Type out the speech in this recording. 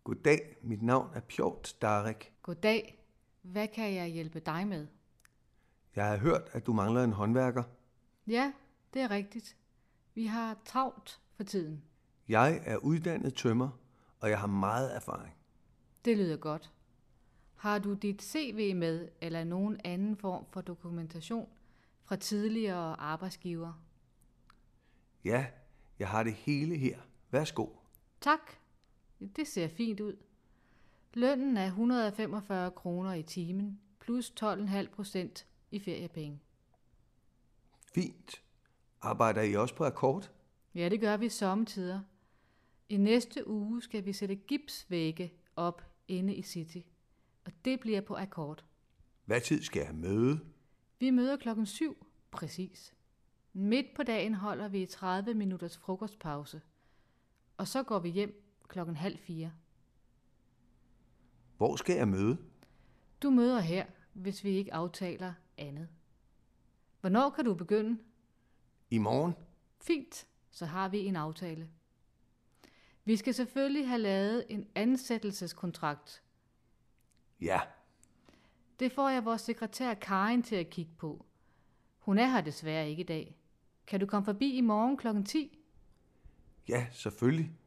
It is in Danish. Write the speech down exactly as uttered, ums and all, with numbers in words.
Goddag, mit navn er Pjort Darek. Goddag. Hvad kan jeg hjælpe dig med? Jeg har hørt, at du mangler en håndværker. Ja, det er rigtigt. Vi har travlt for tiden. Jeg er uddannet tømrer, og jeg har meget erfaring. Det lyder godt. Har du dit C V med eller nogen anden form for dokumentation fra tidligere arbejdsgiver? Ja, jeg har det hele her. Værsgo. Tak. Det ser fint ud. Lønnen er et hundrede og femogfyrre kroner i timen, plus tolv komma fem procent i feriepenge. Fint. Arbejder I også på akkord? Ja, det gør vi sommetider. I næste uge skal vi sætte gipsvægge op inde i City, og det bliver på akkord. Hvad tid skal jeg møde? Vi møder klokken syv, præcis. Midt på dagen holder vi tredive minutters frokostpause, og så går vi hjem klokken halv fire. Hvor skal jeg møde? Du møder her, hvis vi ikke aftaler andet. Hvornår kan du begynde? I morgen? Fint, så har vi en aftale. Vi skal selvfølgelig have lavet en ansættelseskontrakt. Ja. Det får jeg vores sekretær Karin til at kigge på. Hun er her desværre ikke i dag. Kan du komme forbi i morgen klokken ti? Ja, selvfølgelig.